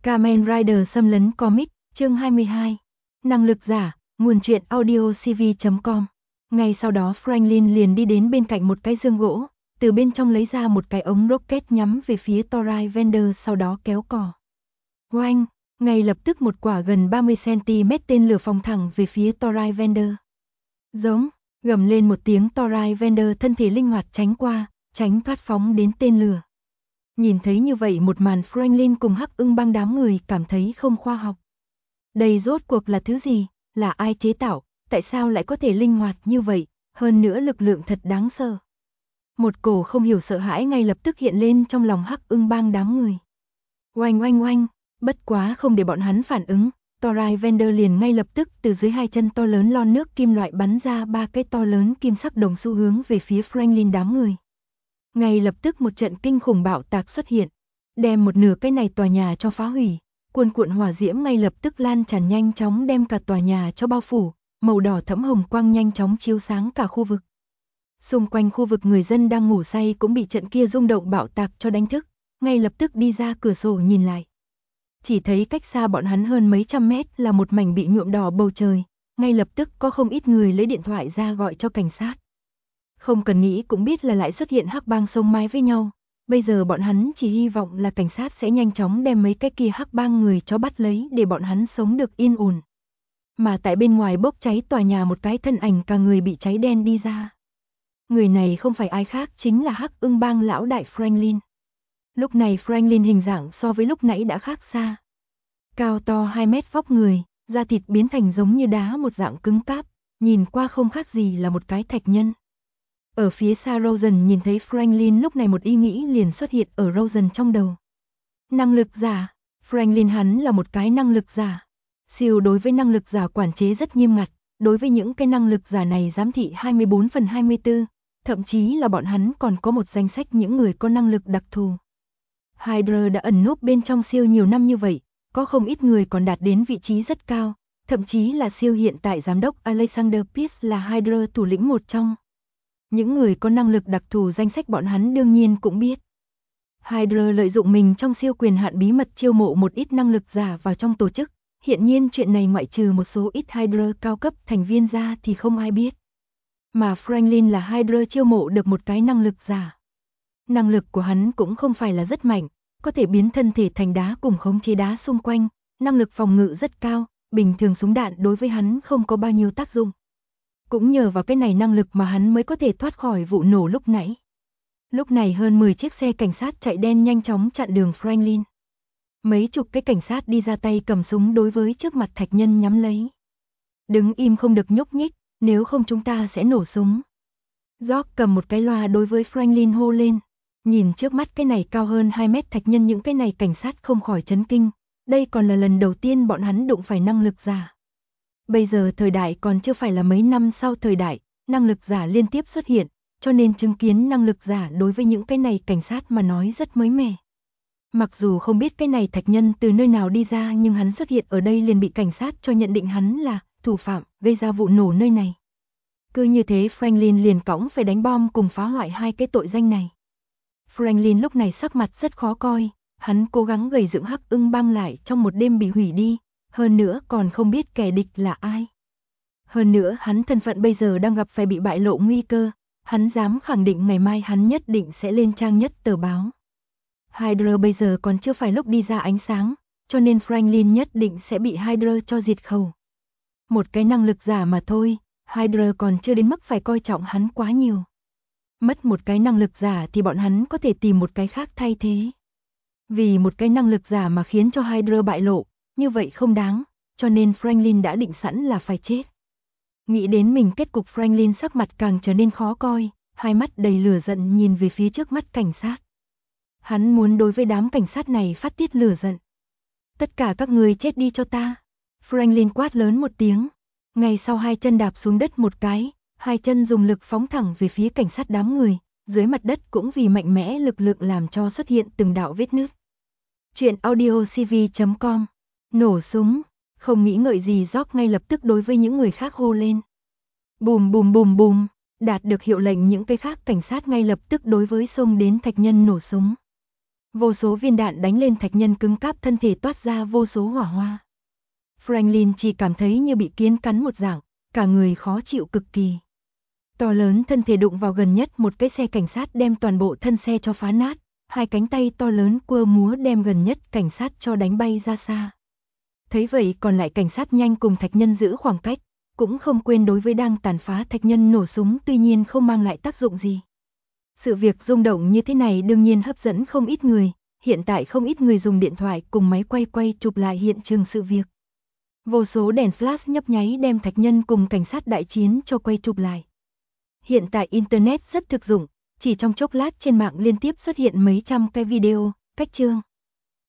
Kamen Rider xâm lấn comic, chương 22. Năng lực giả, nguồn truyện audio cv.com. Ngay sau đó Franklin liền đi đến bên cạnh một cái giường gỗ, từ bên trong lấy ra một cái ống rocket nhắm về phía Torai Vander, sau đó kéo cò. Oanh, ngay lập tức một quả gần 30cm tên lửa phóng thẳng về phía Torai Vander. Giống, gầm lên một tiếng, Torai Vander thân thể linh hoạt tránh qua, tránh thoát phóng đến tên lửa. Nhìn thấy như vậy một màn, Franklin cùng Hắc Ưng Bang đám người cảm thấy không khoa học. Đây rốt cuộc là thứ gì, là ai chế tạo, tại sao lại có thể linh hoạt như vậy, hơn nữa lực lượng thật đáng sợ. Một cổ không hiểu sợ hãi ngay lập tức hiện lên trong lòng Hắc Ưng Bang đám người. Oanh oanh oanh, bất quá không để bọn hắn phản ứng, Torai Vander liền ngay lập tức từ dưới hai chân to lớn lon nước kim loại bắn ra ba cái to lớn kim sắc đồng xu hướng về phía Franklin đám người. Ngay lập tức một trận kinh khủng bạo tạc xuất hiện, đem một nửa cái này tòa nhà cho phá hủy, cuồn cuộn hỏa diễm ngay lập tức lan tràn nhanh chóng đem cả tòa nhà cho bao phủ, màu đỏ thẫm hồng quang nhanh chóng chiếu sáng cả khu vực. Xung quanh khu vực người dân đang ngủ say cũng bị trận kia rung động bạo tạc cho đánh thức, ngay lập tức đi ra cửa sổ nhìn lại. Chỉ thấy cách xa bọn hắn hơn mấy trăm mét là một mảnh bị nhuộm đỏ bầu trời, ngay lập tức có không ít người lấy điện thoại ra gọi cho cảnh sát. Không cần nghĩ cũng biết là lại xuất hiện Hắc Bang sống mái với nhau, bây giờ bọn hắn chỉ hy vọng là cảnh sát sẽ nhanh chóng đem mấy cái kia Hắc Bang người cho bắt lấy để bọn hắn sống được yên ổn. Mà tại bên ngoài bốc cháy tòa nhà một cái thân ảnh cả người bị cháy đen đi ra. Người này không phải ai khác chính là Hắc Ưng Bang lão đại Franklin. Lúc này Franklin hình dạng so với lúc nãy đã khác xa. Cao to 2 mét vóc người, da thịt biến thành giống như đá một dạng cứng cáp, nhìn qua không khác gì là một cái thạch nhân. Ở phía xa Rosen nhìn thấy Franklin lúc này một ý nghĩ liền xuất hiện ở Rosen trong đầu. Năng lực giả, Franklin hắn là một cái năng lực giả. Siêu đối với năng lực giả quản chế rất nghiêm ngặt, đối với những cái năng lực giả này giám thị 24/24, thậm chí là bọn hắn còn có một danh sách những người có năng lực đặc thù. Hydra đã ẩn núp bên trong siêu nhiều năm như vậy, có không ít người còn đạt đến vị trí rất cao, thậm chí là siêu hiện tại giám đốc Alexander Pierce là Hydra thủ lĩnh một trong. Những người có năng lực đặc thù danh sách bọn hắn đương nhiên cũng biết. Hydra lợi dụng mình trong siêu quyền hạn bí mật chiêu mộ một ít năng lực giả vào trong tổ chức, hiện nhiên chuyện này ngoại trừ một số ít Hydra cao cấp thành viên ra thì không ai biết. Mà Franklin là Hydra chiêu mộ được một cái năng lực giả. Năng lực của hắn cũng không phải là rất mạnh, có thể biến thân thể thành đá cùng khống chế đá xung quanh, năng lực phòng ngự rất cao, bình thường súng đạn đối với hắn không có bao nhiêu tác dụng. Cũng nhờ vào cái này năng lực mà hắn mới có thể thoát khỏi vụ nổ lúc nãy. Lúc này hơn 10 chiếc xe cảnh sát chạy đen nhanh chóng chặn đường Franklin. Mấy chục cái cảnh sát đi ra tay cầm súng đối với trước mặt thạch nhân nhắm lấy. Đứng im không được nhúc nhích, nếu không chúng ta sẽ nổ súng. George cầm một cái loa đối với Franklin hô lên. Nhìn trước mắt cái này cao hơn 2 mét thạch nhân, những cái này cảnh sát không khỏi chấn kinh. Đây còn là lần đầu tiên bọn hắn đụng phải năng lực giả. Bây giờ thời đại còn chưa phải là mấy năm sau thời đại, năng lực giả liên tiếp xuất hiện, cho nên chứng kiến năng lực giả đối với những cái này cảnh sát mà nói rất mới mẻ. Mặc dù không biết cái này thạch nhân từ nơi nào đi ra, nhưng hắn xuất hiện ở đây liền bị cảnh sát cho nhận định hắn là thủ phạm gây ra vụ nổ nơi này. Cứ như thế Franklin liền cõng phải đánh bom cùng phá hoại hai cái tội danh này. Franklin lúc này sắc mặt rất khó coi, hắn cố gắng gầy dựng Hắc Ưng Bang lại trong một đêm bị hủy đi, hơn nữa còn không biết kẻ địch là ai. Hơn nữa hắn thân phận bây giờ đang gặp phải bị bại lộ nguy cơ, hắn dám khẳng định ngày mai hắn nhất định sẽ lên trang nhất tờ báo. Hydra bây giờ còn chưa phải lúc đi ra ánh sáng, cho nên Franklin nhất định sẽ bị Hydra cho diệt khẩu. Một cái năng lực giả mà thôi, Hydra còn chưa đến mức phải coi trọng hắn quá nhiều. Mất một cái năng lực giả thì bọn hắn có thể tìm một cái khác thay thế. Vì một cái năng lực giả mà khiến cho Hydra bại lộ, như vậy không đáng, cho nên Franklin đã định sẵn là phải chết. Nghĩ đến mình kết cục, Franklin sắc mặt càng trở nên khó coi, hai mắt đầy lửa giận nhìn về phía trước mắt cảnh sát. Hắn muốn đối với đám cảnh sát này phát tiết lửa giận. Tất cả các người chết đi cho ta. Franklin quát lớn một tiếng. Ngay sau hai chân đạp xuống đất một cái, hai chân dùng lực phóng thẳng về phía cảnh sát đám người, dưới mặt đất cũng vì mạnh mẽ lực lượng làm cho xuất hiện từng đạo vết nứt. Chuyện audio cv.com. Nổ súng, không nghĩ ngợi gì George ngay lập tức đối với những người khác hô lên. Bùm bùm bùm bùm, đạt được hiệu lệnh những cái khác cảnh sát ngay lập tức đối với xông đến thạch nhân nổ súng. Vô số viên đạn đánh lên thạch nhân cứng cáp, thân thể toát ra vô số hỏa hoa. Franklin chỉ cảm thấy như bị kiến cắn một dạng, cả người khó chịu cực kỳ. To lớn thân thể đụng vào gần nhất một cái xe cảnh sát đem toàn bộ thân xe cho phá nát, hai cánh tay to lớn quơ múa đem gần nhất cảnh sát cho đánh bay ra xa. Thấy vậy còn lại cảnh sát nhanh cùng thạch nhân giữ khoảng cách, cũng không quên đối với đang tàn phá thạch nhân nổ súng, tuy nhiên không mang lại tác dụng gì. Sự việc rung động như thế này đương nhiên hấp dẫn không ít người, hiện tại không ít người dùng điện thoại cùng máy quay chụp lại hiện trường sự việc. Vô số đèn flash nhấp nháy đem thạch nhân cùng cảnh sát đại chiến cho quay chụp lại. Hiện tại Internet rất thực dụng, chỉ trong chốc lát trên mạng liên tiếp xuất hiện mấy trăm cái video, cách chương.